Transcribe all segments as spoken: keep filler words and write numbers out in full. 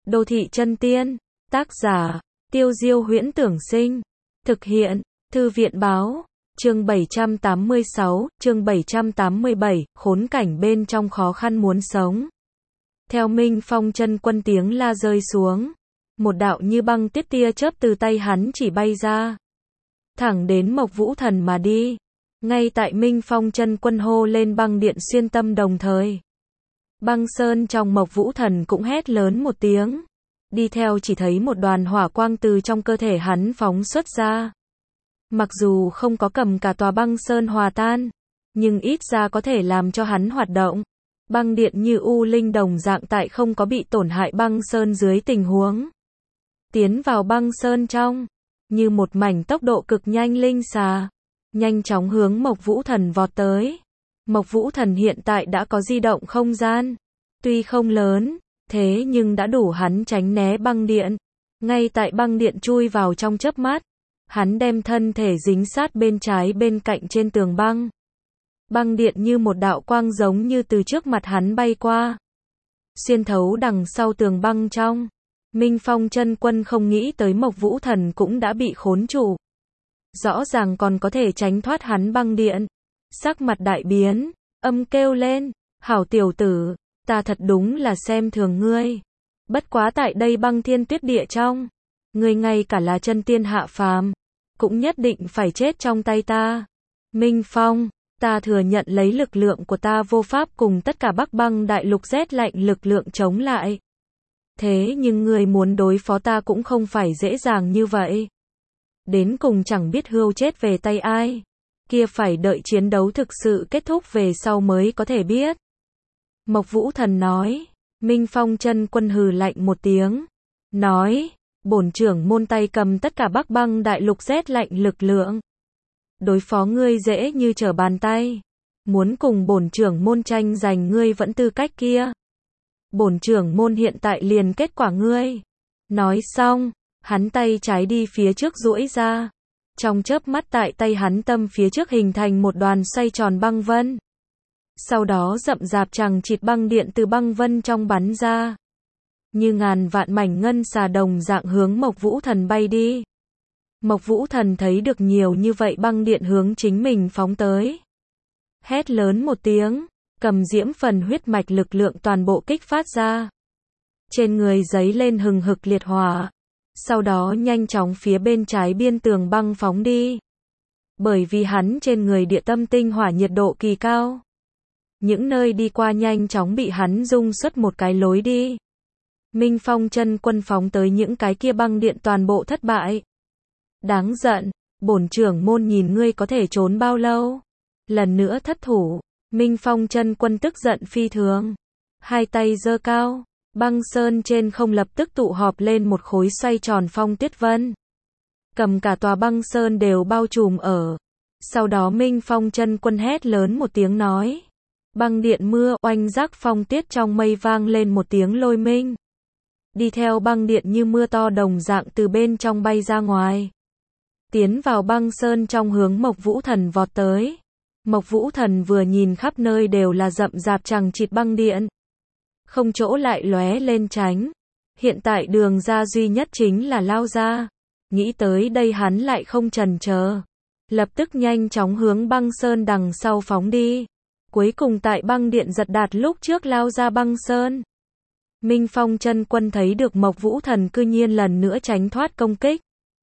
Đô thị chân tiên, tác giả, Tiêu Diêu Huyễn Tưởng Sinh, thực hiện, Thư viện báo, chương bảy trăm tám mươi sáu, chương bảy trăm tám mươi bảy, khốn cảnh bên trong khó khăn muốn sống. Theo Minh Phong chân quân tiếng la rơi xuống, một đạo như băng tiết tia chớp từ tay hắn chỉ bay ra, thẳng đến Mộc Vũ Thần mà đi. Ngay tại Minh Phong chân quân hô lên băng điện xuyên tâm đồng thời, băng sơn trong Mộc Vũ Thần cũng hét lớn một tiếng. Đi theo chỉ thấy một đoàn hỏa quang từ trong cơ thể hắn phóng xuất ra. Mặc dù không có cầm cả tòa băng sơn hòa tan, nhưng ít ra có thể làm cho hắn hoạt động. Băng điện như u linh đồng dạng tại không có bị tổn hại băng sơn dưới tình huống tiến vào băng sơn trong, như một mảnh tốc độ cực nhanh linh xà, nhanh chóng hướng Mộc Vũ Thần vọt tới. Mộc Vũ Thần hiện tại đã có di động không gian, tuy không lớn, thế nhưng đã đủ hắn tránh né băng điện. Ngay tại băng điện chui vào trong chớp mắt, hắn đem thân thể dính sát bên trái bên cạnh trên tường băng. Băng điện như một đạo quang giống như từ trước mặt hắn bay qua, xuyên thấu đằng sau tường băng trong. Minh Phong chân quân không nghĩ tới Mộc Vũ Thần cũng đã bị khốn trụ, rõ ràng còn có thể tránh thoát hắn băng điện. Sắc mặt đại biến, âm kêu lên, hảo tiểu tử, ta thật đúng là xem thường ngươi. Bất quá tại đây băng thiên tuyết địa trong, ngươi ngay cả là chân tiên hạ phàm, cũng nhất định phải chết trong tay ta. Minh Phong, ta thừa nhận lấy lực lượng của ta vô pháp cùng tất cả Bắc Băng đại lục rét lạnh lực lượng chống lại. Thế nhưng ngươi muốn đối phó ta cũng không phải dễ dàng như vậy. Đến cùng chẳng biết hươu chết về tay ai. Kia phải đợi chiến đấu thực sự kết thúc về sau mới có thể biết. Mộc Vũ Thần nói. Minh Phong chân quân hừ lạnh một tiếng, nói, bổn trưởng môn tay cầm tất cả Bắc Băng đại lục rét lạnh lực lượng. Đối phó ngươi dễ như trở bàn tay. Muốn cùng bổn trưởng môn tranh giành ngươi vẫn tư cách kia. Bổn trưởng môn hiện tại liền kết quả ngươi. Nói xong, hắn tay trái đi phía trước duỗi ra. Trong chớp mắt tại tay hắn tâm phía trước hình thành một đoàn xoay tròn băng vân. Sau đó rậm rạp chằng chịt băng điện từ băng vân trong bắn ra, như ngàn vạn mảnh ngân xà đồng dạng hướng Mộc Vũ Thần bay đi. Mộc Vũ Thần thấy được nhiều như vậy băng điện hướng chính mình phóng tới, hét lớn một tiếng, cầm diễm phần huyết mạch lực lượng toàn bộ kích phát ra. Trên người giấy lên hừng hực liệt hỏa, sau đó nhanh chóng phía bên trái biên tường băng phóng đi. Bởi vì hắn trên người địa tâm tinh hỏa nhiệt độ kỳ cao, những nơi đi qua nhanh chóng bị hắn dung xuất một cái lối đi. Minh Phong chân quân phóng tới những cái kia băng điện toàn bộ thất bại. Đáng giận, bổn trưởng môn nhìn ngươi có thể trốn bao lâu. Lần nữa thất thủ, Minh Phong chân quân tức giận phi thường. Hai tay giơ cao, băng sơn trên không lập tức tụ họp lên một khối xoay tròn phong tuyết vân. Cầm cả tòa băng sơn đều bao trùm ở. Sau đó Minh Phong chân quân hét lớn một tiếng nói. Băng điện mưa, oanh rác phong tuyết trong mây vang lên một tiếng lôi minh. Đi theo băng điện như mưa to đồng dạng từ bên trong bay ra ngoài, tiến vào băng sơn trong hướng Mộc Vũ Thần vọt tới. Mộc Vũ Thần vừa nhìn khắp nơi đều là rậm rạp chằng chịt băng điện, không chỗ lại lóe lên tránh. Hiện tại đường ra duy nhất chính là lao ra. Nghĩ tới đây hắn lại không chần chờ, lập tức nhanh chóng hướng băng sơn đằng sau phóng đi. Cuối cùng tại băng điện giật đạt lúc trước lao ra băng sơn. Minh Phong chân quân thấy được Mộc Vũ Thần cư nhiên lần nữa tránh thoát công kích,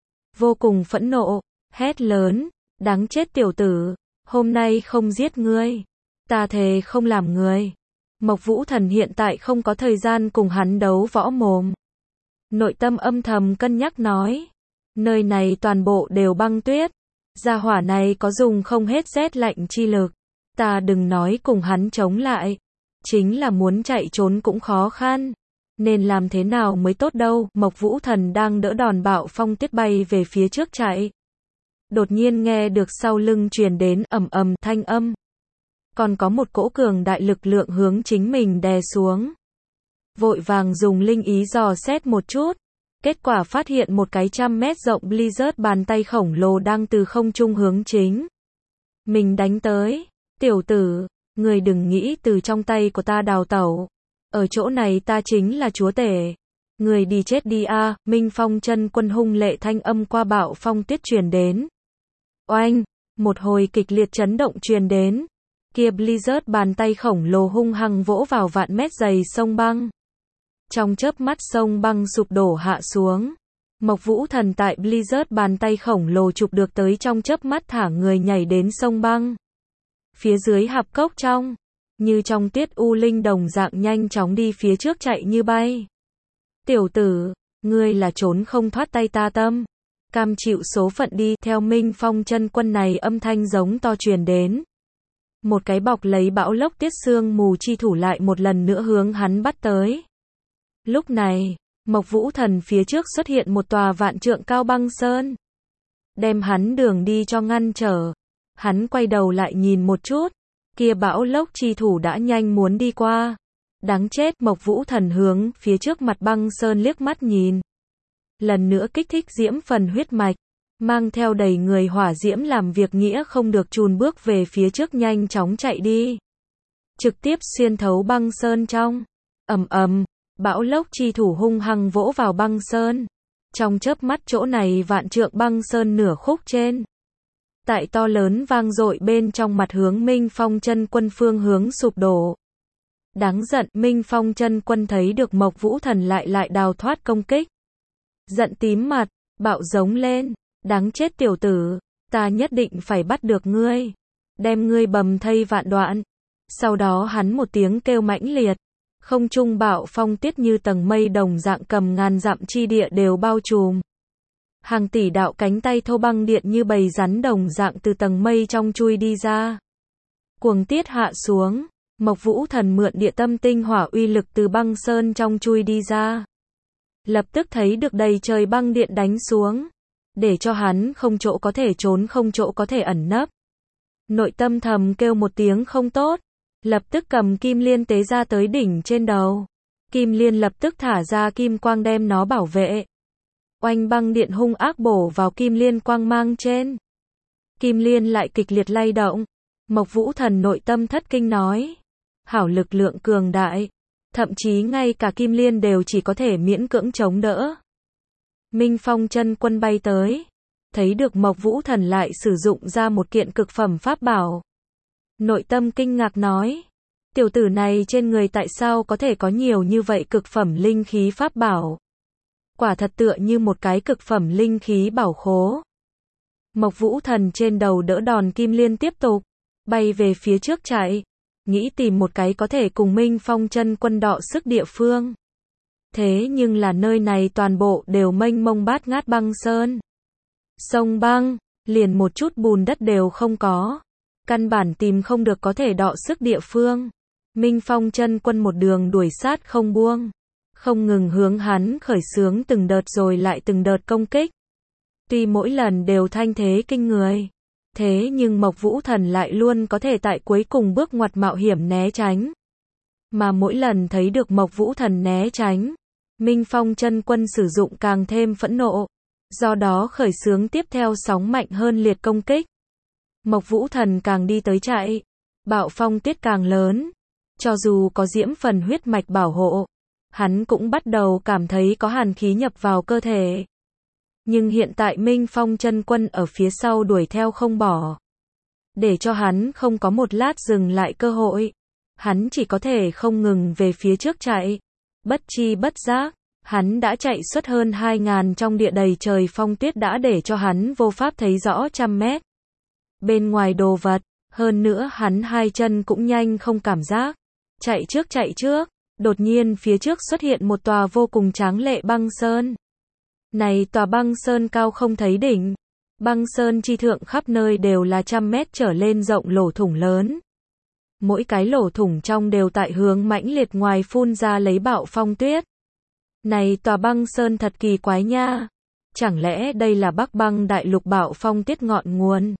vô cùng phẫn nộ, hét lớn, đáng chết tiểu tử, hôm nay không giết ngươi, ta thề không làm ngươi. Mộc Vũ Thần hiện tại không có thời gian cùng hắn đấu võ mồm. Nội tâm âm thầm cân nhắc nói, nơi này toàn bộ đều băng tuyết, gia hỏa này có dùng không hết rét lạnh chi lực. Ta đừng nói cùng hắn chống lại, chính là muốn chạy trốn cũng khó khăn, nên làm thế nào mới tốt đâu. Mộc Vũ Thần đang đỡ đòn bạo phong tuyết bay về phía trước chạy. Đột nhiên nghe được sau lưng truyền đến ầm ầm thanh âm. Còn có một cỗ cường đại lực lượng hướng chính mình đè xuống. Vội vàng dùng linh ý dò xét một chút, kết quả phát hiện một cái trăm mét rộng Blizzard bàn tay khổng lồ đang từ không trung hướng chính mình đánh tới. Tiểu tử, người đừng nghĩ từ trong tay của ta đào tẩu. Ở chỗ này ta chính là chúa tể. Người đi chết đi a, Minh Phong chân quân hung lệ thanh âm qua bạo phong tuyết truyền đến. Oanh, một hồi kịch liệt chấn động truyền đến. Kia Blizzard bàn tay khổng lồ hung hăng vỗ vào vạn mét dày sông băng. Trong chớp mắt sông băng sụp đổ hạ xuống. Mộc Vũ Thần tại Blizzard bàn tay khổng lồ chụp được tới trong chớp mắt thả người nhảy đến sông băng. Phía dưới hạp cốc trong, như trong tuyết u linh đồng dạng nhanh chóng đi phía trước chạy như bay. Tiểu tử, ngươi là trốn không thoát tay ta tâm. Cam chịu số phận đi, theo Minh Phong chân quân này âm thanh giống to truyền đến. Một cái bọc lấy bão lốc tiết sương mù chi thủ lại một lần nữa hướng hắn bắt tới. Lúc này, Mộc Vũ Thần phía trước xuất hiện một tòa vạn trượng cao băng sơn. Đem hắn đường đi cho ngăn trở. Hắn quay đầu lại nhìn một chút. Kia bão lốc chi thủ đã nhanh muốn đi qua. Đáng chết, Mộc Vũ Thần hướng phía trước mặt băng sơn liếc mắt nhìn. Lần nữa kích thích diễm phần huyết mạch. Mang theo đầy người hỏa diễm làm việc nghĩa không được chùn bước về phía trước nhanh chóng chạy đi. Trực tiếp xuyên thấu băng sơn trong. Ầm ầm, bão lốc chi thủ hung hăng vỗ vào băng sơn. Trong chớp mắt chỗ này vạn trượng băng sơn nửa khúc trên. Tại to lớn vang dội bên trong mặt hướng Minh Phong chân quân phương hướng sụp đổ. Đáng giận, Minh Phong chân quân thấy được Mộc Vũ Thần lại lại đào thoát công kích. Giận tím mặt, bạo giống lên. Đáng chết tiểu tử, ta nhất định phải bắt được ngươi. Đem ngươi bầm thây vạn đoạn. Sau đó hắn một tiếng kêu mãnh liệt. Không trung bạo phong tiết như tầng mây đồng dạng cầm ngàn dặm chi địa đều bao trùm. Hàng tỷ đạo cánh tay thô băng điện như bầy rắn đồng dạng từ tầng mây trong chui đi ra. Cuồng tiết hạ xuống. Mộc Vũ Thần mượn địa tâm tinh hỏa uy lực từ băng sơn trong chui đi ra. Lập tức thấy được đầy trời băng điện đánh xuống. Để cho hắn không chỗ có thể trốn, không chỗ có thể ẩn nấp. Nội tâm thầm kêu một tiếng không tốt. Lập tức cầm kim liên tế ra tới đỉnh trên đầu. Kim liên lập tức thả ra kim quang đem nó bảo vệ. Oanh, băng điện hung ác bổ vào kim liên quang mang trên. Kim liên lại kịch liệt lay động. Mộc Vũ Thần nội tâm thất kinh nói. Hảo lực lượng cường đại. Thậm chí ngay cả kim liên đều chỉ có thể miễn cưỡng chống đỡ. Minh Phong chân quân bay tới. Thấy được Mộc Vũ Thần lại sử dụng ra một kiện cực phẩm pháp bảo. Nội tâm kinh ngạc nói. Tiểu tử này trên người tại sao có thể có nhiều như vậy cực phẩm linh khí pháp bảo. Quả thật tựa như một cái cực phẩm linh khí bảo khố. Mộc Vũ Thần trên đầu đỡ đòn kim liên tiếp tục. Bay về phía trước chạy. Nghĩ tìm một cái có thể cùng Minh Phong chân quân đọ sức địa phương. Thế nhưng là nơi này toàn bộ đều mênh mông bát ngát băng sơn. Sông băng, liền một chút bùn đất đều không có. Căn bản tìm không được có thể đọ sức địa phương. Minh Phong chân quân một đường đuổi sát không buông. Không ngừng hướng hắn khởi xướng từng đợt rồi lại từng đợt công kích. Tuy mỗi lần đều thanh thế kinh người. Thế nhưng Mộc Vũ Thần lại luôn có thể tại cuối cùng bước ngoặt mạo hiểm né tránh. Mà mỗi lần thấy được Mộc Vũ Thần né tránh. Minh Phong chân quân sử dụng càng thêm phẫn nộ. Do đó khởi xướng tiếp theo sóng mạnh hơn liệt công kích. Mộc Vũ Thần càng đi tới chạy. Bạo phong tiết càng lớn. Cho dù có diễm phần huyết mạch bảo hộ. Hắn cũng bắt đầu cảm thấy có hàn khí nhập vào cơ thể. Nhưng hiện tại Minh Phong chân quân ở phía sau đuổi theo không bỏ. Để cho hắn không có một lát dừng lại cơ hội. Hắn chỉ có thể không ngừng về phía trước chạy. Bất chi bất giác, hắn đã chạy suốt hơn hai ngàn trong địa đầy trời phong tuyết đã để cho hắn vô pháp thấy rõ trăm mét. Bên ngoài đồ vật, hơn nữa hắn hai chân cũng nhanh không cảm giác. Chạy trước chạy trước, đột nhiên phía trước xuất hiện một tòa vô cùng tráng lệ băng sơn. Này tòa băng sơn cao không thấy đỉnh. Băng sơn chi thượng khắp nơi đều là trăm mét trở lên rộng lỗ thủng lớn. Mỗi cái lỗ thủng trong đều tại hướng mãnh liệt ngoài phun ra lấy bạo phong tuyết. Này tòa băng sơn thật kỳ quái nha. Chẳng lẽ đây là Bắc Băng đại lục bạo phong tuyết ngọn nguồn?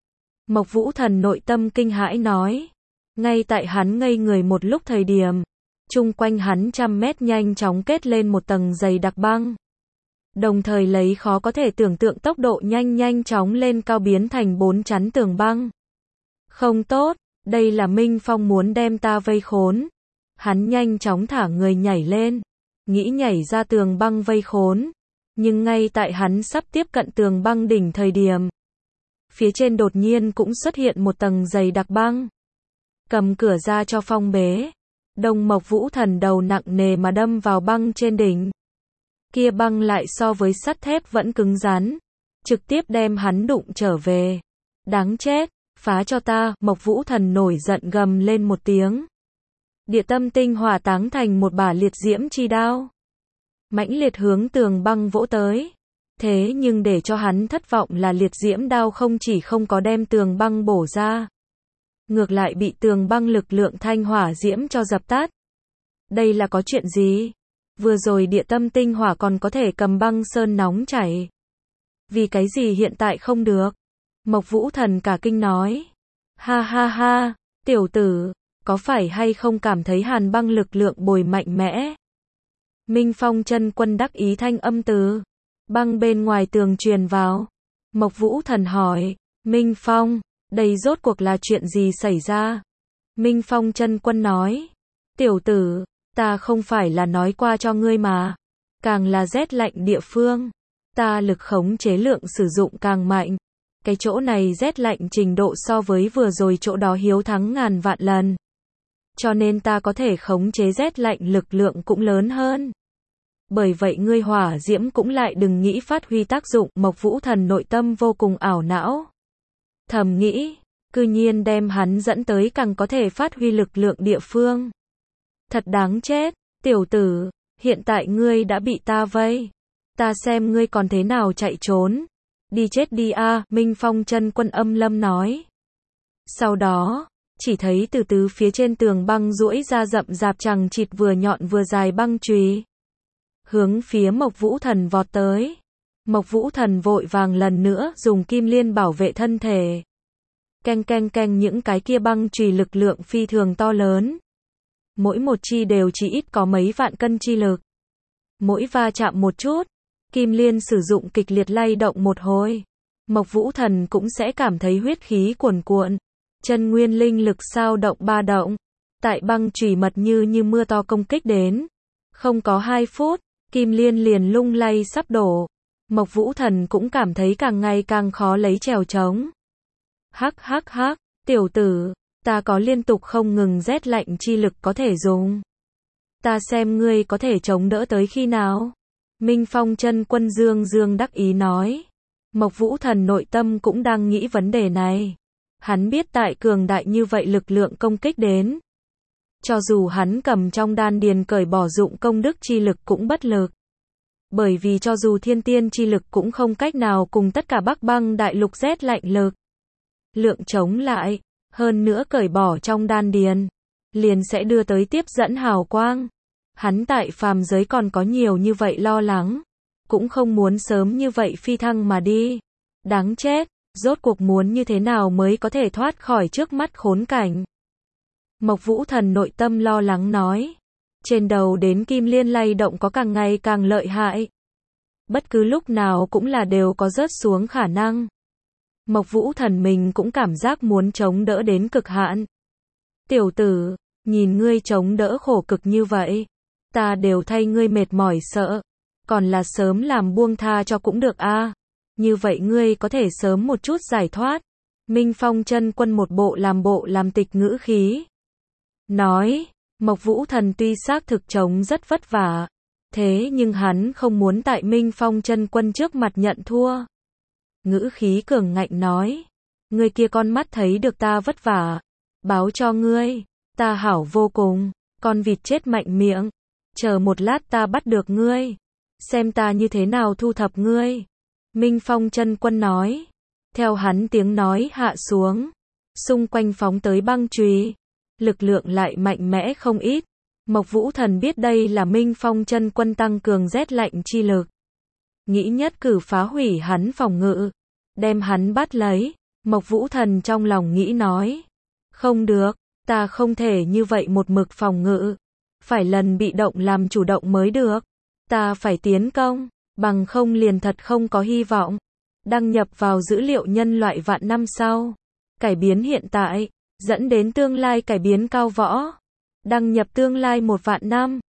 Mộc Vũ Thần nội tâm kinh hãi nói. Ngay tại hắn ngây người một lúc thời điểm. Chung quanh hắn trăm mét nhanh chóng kết lên một tầng dày đặc băng. Đồng thời lấy khó có thể tưởng tượng tốc độ nhanh nhanh chóng lên cao biến thành bốn chắn tường băng. Không tốt, đây là Minh Phong muốn đem ta vây khốn. Hắn nhanh chóng thả người nhảy lên. nghĩ nhảy ra tường băng vây khốn. Nhưng ngay tại hắn sắp tiếp cận tường băng đỉnh thời điểm, phía trên đột nhiên cũng xuất hiện một tầng dày đặc băng. Cầm cửa ra cho phong bế. Đông Mộc Vũ Thần đầu nặng nề mà đâm vào băng trên đỉnh. Kia băng lại so với sắt thép vẫn cứng rắn, trực tiếp đem hắn đụng trở về. Đáng chết, phá cho ta, Mộc Vũ Thần nổi giận gầm lên một tiếng. Địa tâm tinh hỏa táng thành một bả liệt diễm chi đao. Mãnh liệt hướng tường băng vỗ tới. Thế nhưng để cho hắn thất vọng là liệt diễm đao không chỉ không có đem tường băng bổ ra, ngược lại bị tường băng lực lượng thanh hỏa diễm cho dập tắt. Đây là có chuyện gì? Vừa rồi địa tâm tinh hỏa còn có thể cầm băng sơn nóng chảy. Vì cái gì hiện tại không được? Mộc Vũ Thần cả kinh nói. Ha ha ha, tiểu tử, có phải hay không cảm thấy hàn băng lực lượng bồi mạnh mẽ? Minh Phong chân quân đắc ý thanh âm từ băng bên ngoài tường truyền vào. Mộc Vũ Thần hỏi, Minh Phong, đây rốt cuộc là chuyện gì xảy ra? Minh Phong chân quân nói, tiểu tử, ta không phải là nói qua cho ngươi mà. Càng là rét lạnh địa phương, ta lực khống chế lượng sử dụng càng mạnh. Cái chỗ này rét lạnh trình độ so với vừa rồi chỗ đó hiếu thắng ngàn vạn lần. Cho nên ta có thể khống chế rét lạnh lực lượng cũng lớn hơn. Bởi vậy ngươi hỏa diễm cũng lại đừng nghĩ phát huy tác dụng. Mộc Vũ Thần nội tâm vô cùng ảo não. Thầm nghĩ, cư nhiên đem hắn dẫn tới càng có thể phát huy lực lượng địa phương. Thật đáng chết, tiểu tử, hiện tại ngươi đã bị ta vây. Ta xem ngươi còn thế nào chạy trốn. Đi chết đi a, à, Minh Phong chân quân âm lâm nói. Sau đó, chỉ thấy từ từ phía trên tường băng duỗi ra rậm rạp chằng chịt vừa nhọn vừa dài băng chùy, hướng phía Mộc Vũ Thần vọt tới. Mộc Vũ Thần vội vàng lần nữa dùng kim liên bảo vệ thân thể. Keng keng keng, những cái kia băng chùy lực lượng phi thường to lớn. Mỗi một chi đều chỉ ít có mấy vạn cân chi lực. Mỗi va chạm một chút, kim liên sử dụng kịch liệt lay động một hồi, Mộc Vũ Thần cũng sẽ cảm thấy huyết khí cuồn cuộn, chân nguyên linh lực sao động ba động. Tại băng chùy mật như như mưa to công kích đến, không có hai phút, kim liên liền lung lay sắp đổ. Mộc Vũ Thần cũng cảm thấy càng ngày càng khó lấy trèo trống. Hắc hắc hắc, tiểu tử, ta có liên tục không ngừng rét lạnh chi lực có thể dùng. Ta xem ngươi có thể chống đỡ tới khi nào? Minh Phong chân quân dương dương đắc ý nói. Mộc Vũ Thần nội tâm cũng đang nghĩ vấn đề này. Hắn biết tại cường đại như vậy lực lượng công kích đến, cho dù hắn cầm trong đan điền cởi bỏ dụng công đức chi lực cũng bất lực. Bởi vì cho dù thiên tiên chi lực cũng không cách nào cùng tất cả Bắc Băng đại lục rét lạnh lực lượng chống lại, hơn nữa cởi bỏ trong đan điền, liền sẽ đưa tới tiếp dẫn hào quang. Hắn tại phàm giới còn có nhiều như vậy lo lắng, cũng không muốn sớm như vậy phi thăng mà đi. Đáng chết, rốt cuộc muốn như thế nào mới có thể thoát khỏi trước mắt khốn cảnh? Mộc Vũ Thần nội tâm lo lắng nói. Trên đầu đến kim liên lay động có càng ngày càng lợi hại. Bất cứ lúc nào cũng là đều có rớt xuống khả năng. Mộc Vũ Thần mình cũng cảm giác muốn chống đỡ đến cực hạn. Tiểu tử, nhìn ngươi chống đỡ khổ cực như vậy, ta đều thay ngươi mệt mỏi sợ, còn là sớm làm buông tha cho cũng được a. À. Như vậy ngươi có thể sớm một chút giải thoát. Minh Phong chân quân một bộ làm bộ làm tịch ngữ khí. Nói, Mộc Vũ Thần tuy xác thực chống rất vất vả, thế nhưng hắn không muốn tại Minh Phong chân quân trước mặt nhận thua. Ngữ khí cường ngạnh nói, ngươi kia con mắt thấy được ta vất vả, báo cho ngươi, ta hảo vô cùng, con vịt chết mạnh miệng, chờ một lát ta bắt được ngươi, xem ta như thế nào thu thập ngươi. Minh Phong chân quân nói, theo hắn tiếng nói hạ xuống, xung quanh phóng tới băng chùy, lực lượng lại mạnh mẽ không ít. Mộc Vũ Thần biết đây là Minh Phong chân quân tăng cường rét lạnh chi lực, nghĩ nhất cử phá hủy hắn phòng ngự, đem hắn bắt lấy. Mộc Vũ Thần trong lòng nghĩ nói, không được, ta không thể như vậy một mực phòng ngự, phải lần bị động làm chủ động mới được, ta phải tiến công, bằng không liền thật không có hy vọng. Đăng nhập vào dữ liệu nhân loại vạn năm sau, cải biến hiện tại, dẫn đến tương lai cải biến cao võ. Đăng nhập tương lai một vạn năm.